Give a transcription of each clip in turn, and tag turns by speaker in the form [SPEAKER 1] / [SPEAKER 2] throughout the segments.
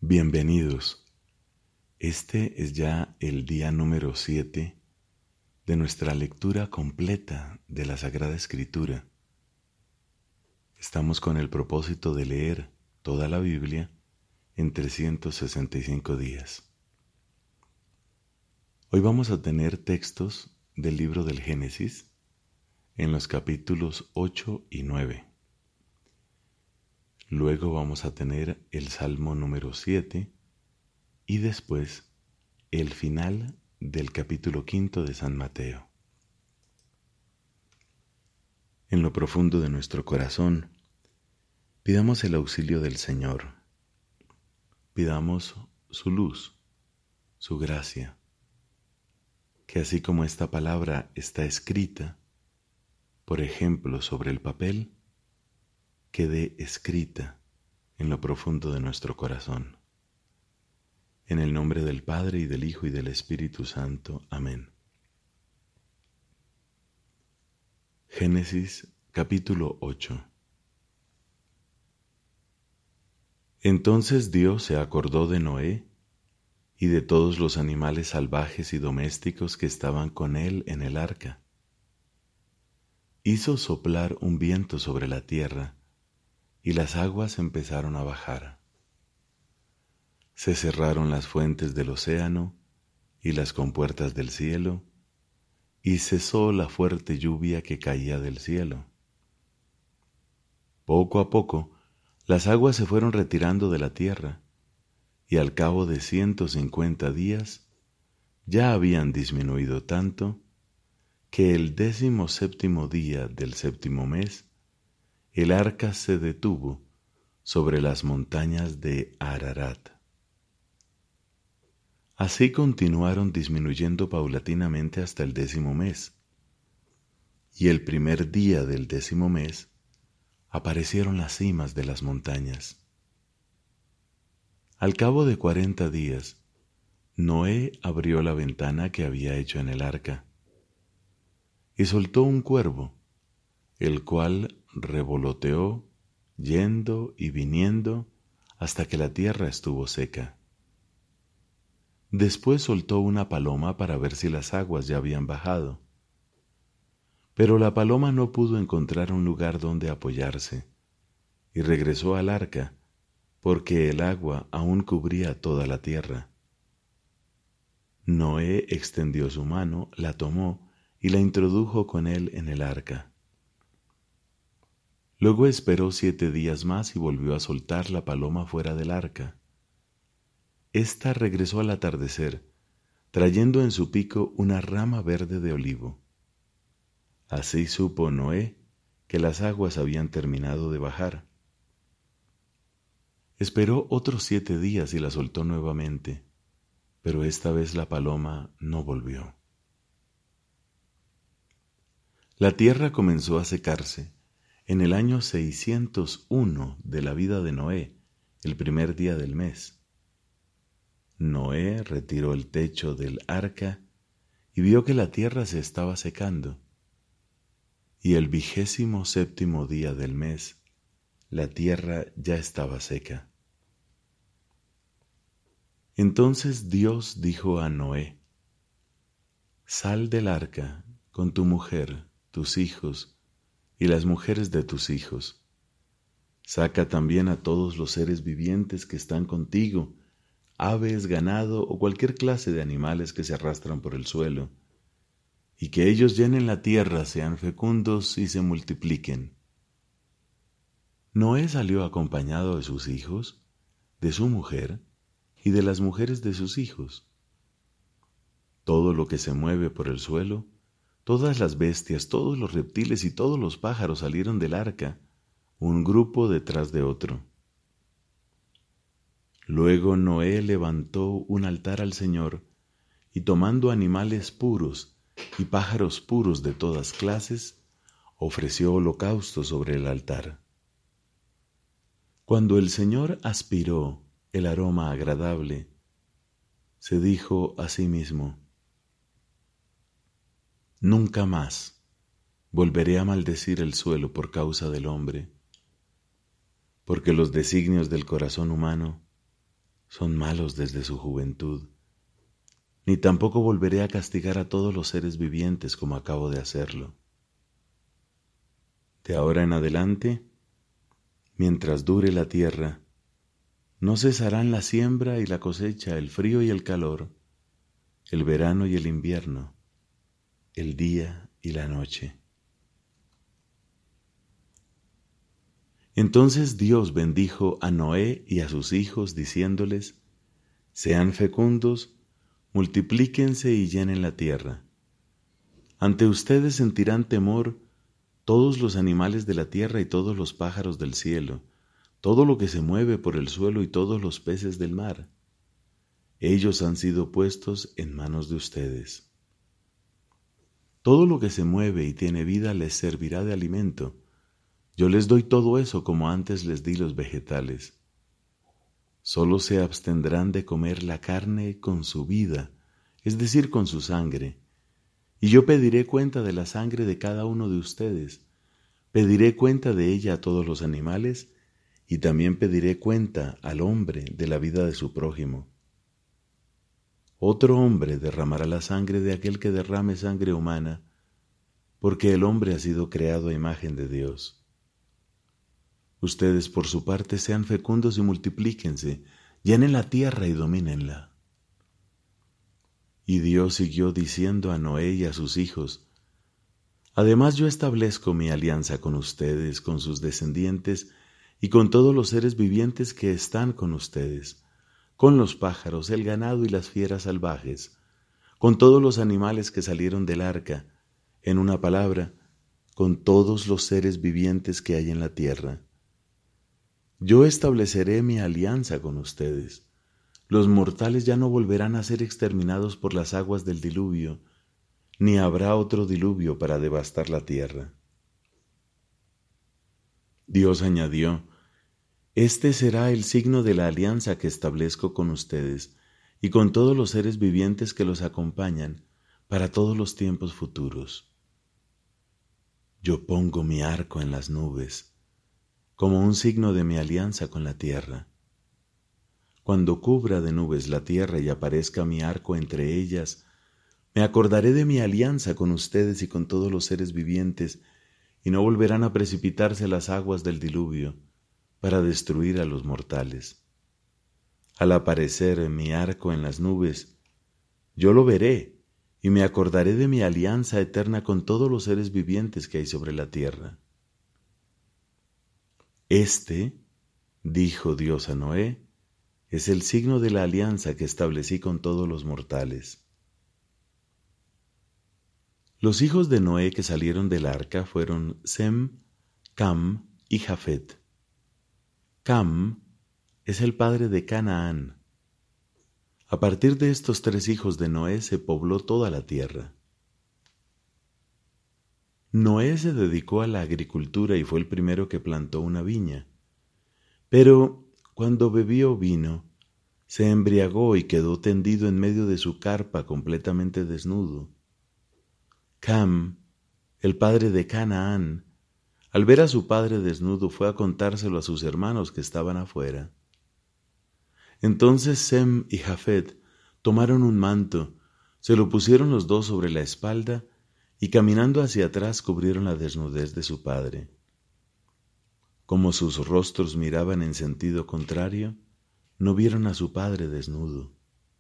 [SPEAKER 1] Bienvenidos. Este es ya el día número 7 de nuestra lectura completa de la Sagrada Escritura. Estamos con el propósito de leer toda la Biblia en 365 días. Hoy vamos a tener textos del libro del Génesis en los capítulos 8 y 9. Luego vamos a tener el Salmo número 7 y después el final del capítulo 5 de San Mateo. En lo profundo de nuestro corazón, pidamos el auxilio del Señor. Pidamos su luz, su gracia, que así como esta palabra está escrita, por ejemplo, sobre el papel, quede escrita en lo profundo de nuestro corazón. En el nombre del Padre, y del Hijo, y del Espíritu Santo. Amén. Génesis capítulo 8. Entonces Dios se acordó de Noé y de todos los animales salvajes y domésticos que estaban con él en el arca. Hizo soplar un viento sobre la tierra, y las aguas empezaron a bajar. Se cerraron las fuentes del océano y las compuertas del cielo, y cesó la fuerte lluvia que caía del cielo. Poco a poco, las aguas se fueron retirando de la tierra, y al cabo de 150 días ya habían disminuido tanto que el 17º día del 7º mes el arca se detuvo sobre las montañas de Ararat. Así continuaron disminuyendo paulatinamente hasta el 10º mes, y el primer día del 10º mes aparecieron las cimas de las montañas. Al cabo de 40 días, Noé abrió la ventana que había hecho en el arca, y soltó un cuervo, el cual revoloteó, yendo y viniendo, hasta que la tierra estuvo seca. Después soltó una paloma para ver si las aguas ya habían bajado. Pero la paloma no pudo encontrar un lugar donde apoyarse, y regresó al arca, porque el agua aún cubría toda la tierra. Noé extendió su mano, la tomó y la introdujo con él en el arca. Luego esperó 7 días más y volvió a soltar la paloma fuera del arca. Esta regresó al atardecer, trayendo en su pico una rama verde de olivo. Así supo Noé que las aguas habían terminado de bajar. Esperó otros 7 días y la soltó nuevamente, pero esta vez la paloma no volvió. La tierra comenzó a secarse en el año 601 de la vida de Noé, el primer día del mes. Noé retiró el techo del arca y vio que la tierra se estaba secando. Y el 27º día del mes, la tierra ya estaba seca. Entonces Dios dijo a Noé: Sal del arca con tu mujer, tus hijos y las mujeres de tus hijos. Saca también a todos los seres vivientes que están contigo, aves, ganado o cualquier clase de animales que se arrastran por el suelo, y que ellos llenen la tierra, sean fecundos y se multipliquen. Noé salió acompañado de sus hijos, de su mujer y de las mujeres de sus hijos. Todo lo que se mueve por el suelo, todas las bestias, todos los reptiles y todos los pájaros salieron del arca, un grupo detrás de otro. Luego Noé levantó un altar al Señor, y tomando animales puros y pájaros puros de todas clases, ofreció holocausto sobre el altar. Cuando el Señor aspiró el aroma agradable, se dijo a sí mismo: Nunca más volveré a maldecir el suelo por causa del hombre, porque los designios del corazón humano son malos desde su juventud, ni tampoco volveré a castigar a todos los seres vivientes como acabo de hacerlo. De ahora en adelante, mientras dure la tierra, no cesarán la siembra y la cosecha, el frío y el calor, el verano y el invierno, el día y la noche. Entonces Dios bendijo a Noé y a sus hijos, diciéndoles: sean fecundos, multiplíquense y llenen la tierra. Ante ustedes sentirán temor todos los animales de la tierra y todos los pájaros del cielo, todo lo que se mueve por el suelo y todos los peces del mar. Ellos han sido puestos en manos de ustedes. Todo lo que se mueve y tiene vida les servirá de alimento. Yo les doy todo eso como antes les di los vegetales. Solo se abstendrán de comer la carne con su vida, es decir, con su sangre. Y yo pediré cuenta de la sangre de cada uno de ustedes. Pediré cuenta de ella a todos los animales, y también pediré cuenta al hombre de la vida de su prójimo. Otro hombre derramará la sangre de aquel que derrame sangre humana, porque el hombre ha sido creado a imagen de Dios. Ustedes por su parte sean fecundos y multiplíquense, llenen la tierra y domínenla. Y Dios siguió diciendo a Noé y a sus hijos: además yo establezco mi alianza con ustedes, con sus descendientes y con todos los seres vivientes que están con ustedes, con los pájaros, el ganado y las fieras salvajes, con todos los animales que salieron del arca, en una palabra, con todos los seres vivientes que hay en la tierra. Yo estableceré mi alianza con ustedes. Los mortales ya no volverán a ser exterminados por las aguas del diluvio, ni habrá otro diluvio para devastar la tierra. Dios añadió: este será el signo de la alianza que establezco con ustedes y con todos los seres vivientes que los acompañan para todos los tiempos futuros. Yo pongo mi arco en las nubes, como un signo de mi alianza con la tierra. Cuando cubra de nubes la tierra y aparezca mi arco entre ellas, me acordaré de mi alianza con ustedes y con todos los seres vivientes, y no volverán a precipitarse las aguas del diluvio para destruir a los mortales. Al aparecer mi arco en las nubes, yo lo veré y me acordaré de mi alianza eterna con todos los seres vivientes que hay sobre la tierra. Este, dijo Dios a Noé, es el signo de la alianza que establecí con todos los mortales. Los hijos de Noé que salieron del arca fueron Sem, Cam y Jafet. Cam es el padre de Canaán. A partir de estos tres hijos de Noé se pobló toda la tierra. Noé se dedicó a la agricultura y fue el primero que plantó una viña. Pero cuando bebió vino, se embriagó y quedó tendido en medio de su carpa completamente desnudo. Cam, el padre de Canaán, al ver a su padre desnudo, fue a contárselo a sus hermanos que estaban afuera. Entonces Sem y Jafet tomaron un manto, se lo pusieron los dos sobre la espalda y caminando hacia atrás cubrieron la desnudez de su padre. Como sus rostros miraban en sentido contrario, no vieron a su padre desnudo.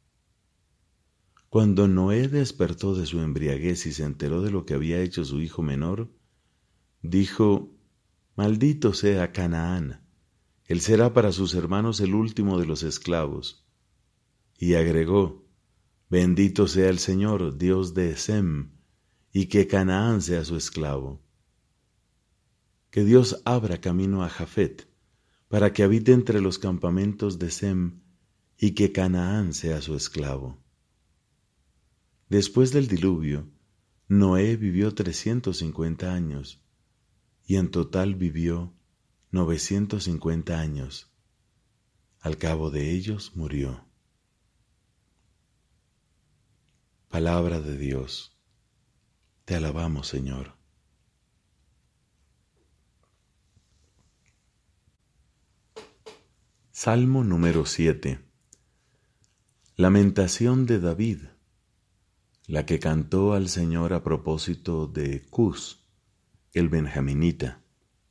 [SPEAKER 1] Cuando Noé despertó de su embriaguez y se enteró de lo que había hecho su hijo menor, dijo: maldito sea Canaán, él será para sus hermanos el último de los esclavos. Y agregó: bendito sea el Señor, Dios de Sem, y que Canaán sea su esclavo. Que Dios abra camino a Jafet, para que habite entre los campamentos de Sem, y que Canaán sea su esclavo. Después del diluvio, Noé vivió 350 años, y en total vivió 950 años. Al cabo de ellos murió. Palabra de Dios. Te alabamos, Señor. Salmo número 7. Lamentación de David, la que cantó al Señor a propósito de Cus, el benjaminita.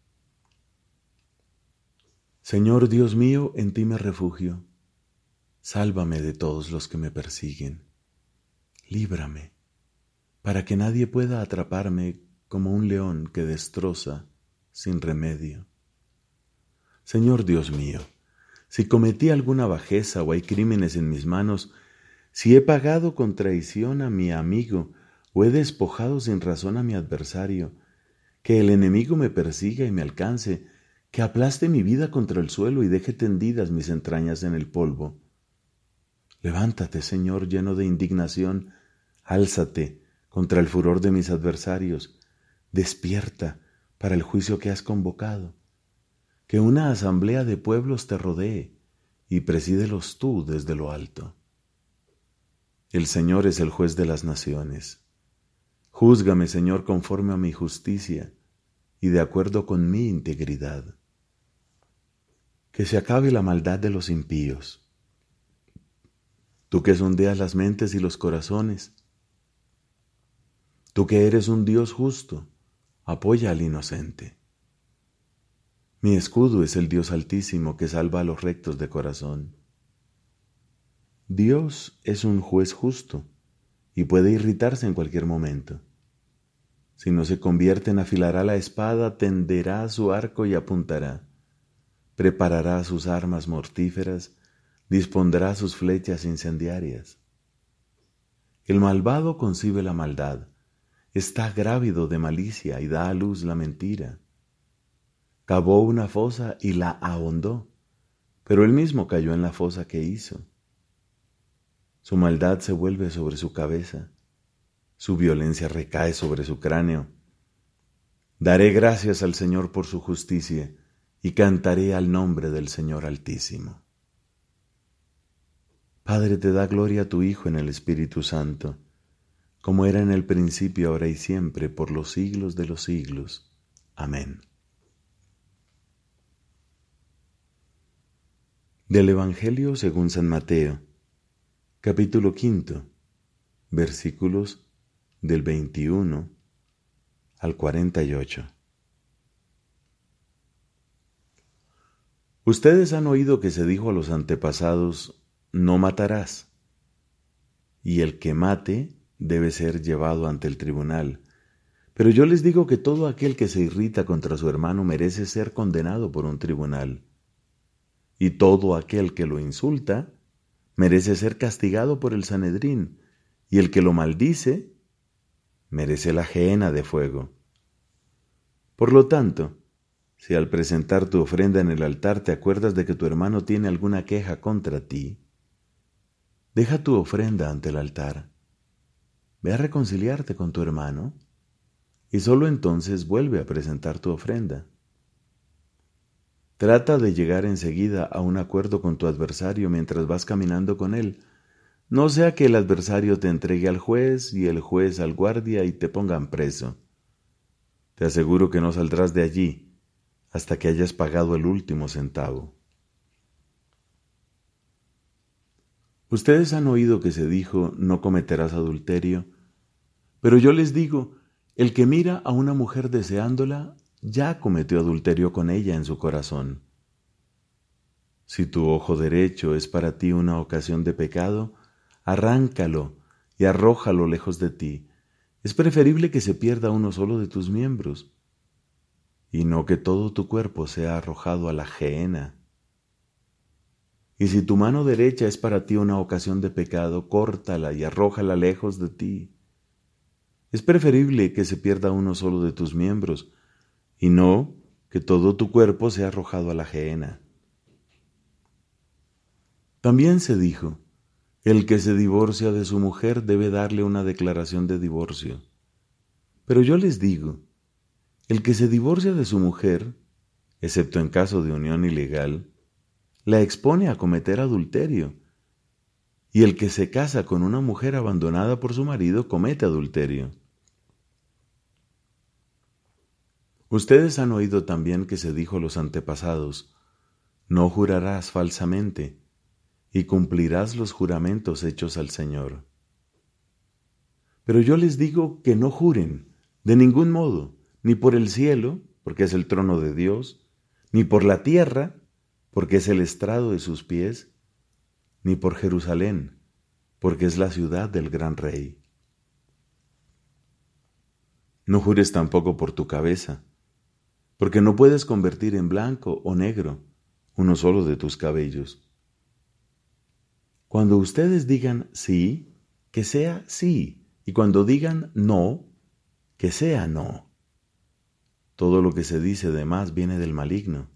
[SPEAKER 1] Señor Dios mío, en ti me refugio. Sálvame de todos los que me persiguen. Líbrame, para que nadie pueda atraparme como un león que destroza sin remedio. Señor Dios mío, si cometí alguna bajeza o hay crímenes en mis manos, si he pagado con traición a mi amigo o he despojado sin razón a mi adversario, que el enemigo me persiga y me alcance, que aplaste mi vida contra el suelo y deje tendidas mis entrañas en el polvo. Levántate, Señor, lleno de indignación, álzate contra el furor de mis adversarios, despierta para el juicio que has convocado. Que una asamblea de pueblos te rodee y presídelos tú desde lo alto. El Señor es el juez de las naciones. Júzgame, Señor, conforme a mi justicia y de acuerdo con mi integridad. Que se acabe la maldad de los impíos. Tú que sondeas las mentes y los corazones, tú que eres un Dios justo, apoya al inocente. Mi escudo es el Dios Altísimo que salva a los rectos de corazón. Dios es un juez justo y puede irritarse en cualquier momento. Si no se convierte, afilará la espada, tenderá su arco y apuntará. Preparará sus armas mortíferas, dispondrá sus flechas incendiarias. El malvado concibe la maldad, está grávido de malicia y da a luz la mentira. Cavó una fosa y la ahondó, pero él mismo cayó en la fosa que hizo. Su maldad se vuelve sobre su cabeza, su violencia recae sobre su cráneo. Daré gracias al Señor por su justicia y cantaré al nombre del Señor Altísimo. Padre, te da gloria a tu Hijo en el Espíritu Santo, como era en el principio, ahora y siempre, por los siglos de los siglos. Amén. Del Evangelio según San Mateo, capítulo 5, versículos del 21 al 48. Ustedes han oído que se dijo a los antepasados, no matarás, y el que mate debe ser llevado ante el tribunal. Pero yo les digo que todo aquel que se irrita contra su hermano merece ser condenado por un tribunal. Y todo aquel que lo insulta merece ser castigado por el Sanedrín, y el que lo maldice merece la gehenna de fuego. Por lo tanto, si al presentar tu ofrenda en el altar te acuerdas de que tu hermano tiene alguna queja contra ti, deja tu ofrenda ante el altar, ve a reconciliarte con tu hermano, y solo entonces vuelve a presentar tu ofrenda. Trata de llegar enseguida a un acuerdo con tu adversario mientras vas caminando con él, no sea que el adversario te entregue al juez y el juez al guardia y te pongan preso. Te aseguro que no saldrás de allí hasta que hayas pagado el último centavo. Ustedes han oído que se dijo, no cometerás adulterio, pero yo les digo, el que mira a una mujer deseándola, ya cometió adulterio con ella en su corazón. Si tu ojo derecho es para ti una ocasión de pecado, arráncalo y arrójalo lejos de ti. Es preferible que se pierda uno solo de tus miembros, y no que todo tu cuerpo sea arrojado a la gehenna. Y si tu mano derecha es para ti una ocasión de pecado, córtala y arrójala lejos de ti. Es preferible que se pierda uno solo de tus miembros, y no que todo tu cuerpo sea arrojado a la gehenna. También se dijo, el que se divorcia de su mujer debe darle una declaración de divorcio. Pero yo les digo, el que se divorcia de su mujer, excepto en caso de unión ilegal, la expone a cometer adulterio, y el que se casa con una mujer abandonada por su marido comete adulterio. Ustedes han oído también que se dijo a los antepasados, no jurarás falsamente, y cumplirás los juramentos hechos al Señor. Pero yo les digo que no juren, de ningún modo, ni por el cielo, porque es el trono de Dios, ni por la tierra, porque es el estrado de sus pies, ni por Jerusalén, porque es la ciudad del gran Rey. No jures tampoco por tu cabeza, porque no puedes convertir en blanco o negro uno solo de tus cabellos. Cuando ustedes digan sí, que sea sí, y cuando digan no, que sea no. Todo lo que se dice de más viene del maligno.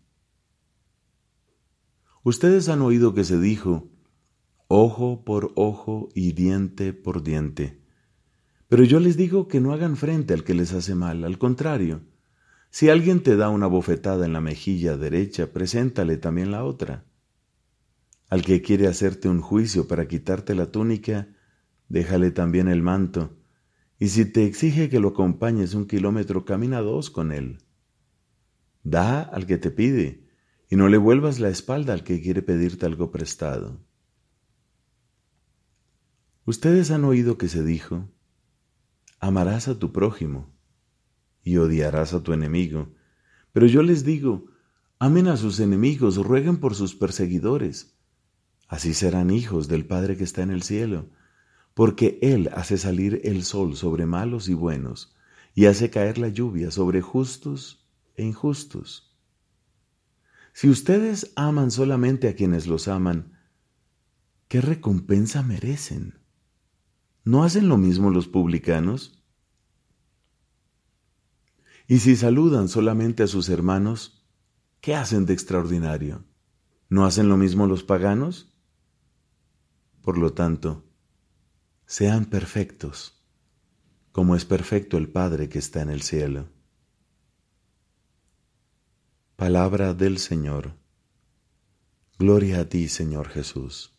[SPEAKER 1] Ustedes han oído que se dijo, ojo por ojo y diente por diente. Pero yo les digo que no hagan frente al que les hace mal, al contrario. Si alguien te da una bofetada en la mejilla derecha, preséntale también la otra. Al que quiere hacerte un juicio para quitarte la túnica, déjale también el manto. Y si te exige que lo acompañes 1 kilómetro, camina 2 con él. Da al que te pide, y no le vuelvas la espalda al que quiere pedirte algo prestado. Ustedes han oído que se dijo, amarás a tu prójimo y odiarás a tu enemigo. Pero yo les digo, amen a sus enemigos, rueguen por sus perseguidores. Así serán hijos del Padre que está en el cielo, porque Él hace salir el sol sobre malos y buenos, y hace caer la lluvia sobre justos e injustos. Si ustedes aman solamente a quienes los aman, ¿qué recompensa merecen? ¿No hacen lo mismo los publicanos? Y si saludan solamente a sus hermanos, ¿qué hacen de extraordinario? ¿No hacen lo mismo los paganos? Por lo tanto, sean perfectos, como es perfecto el Padre que está en el cielo. Palabra del Señor. Gloria a ti, Señor Jesús.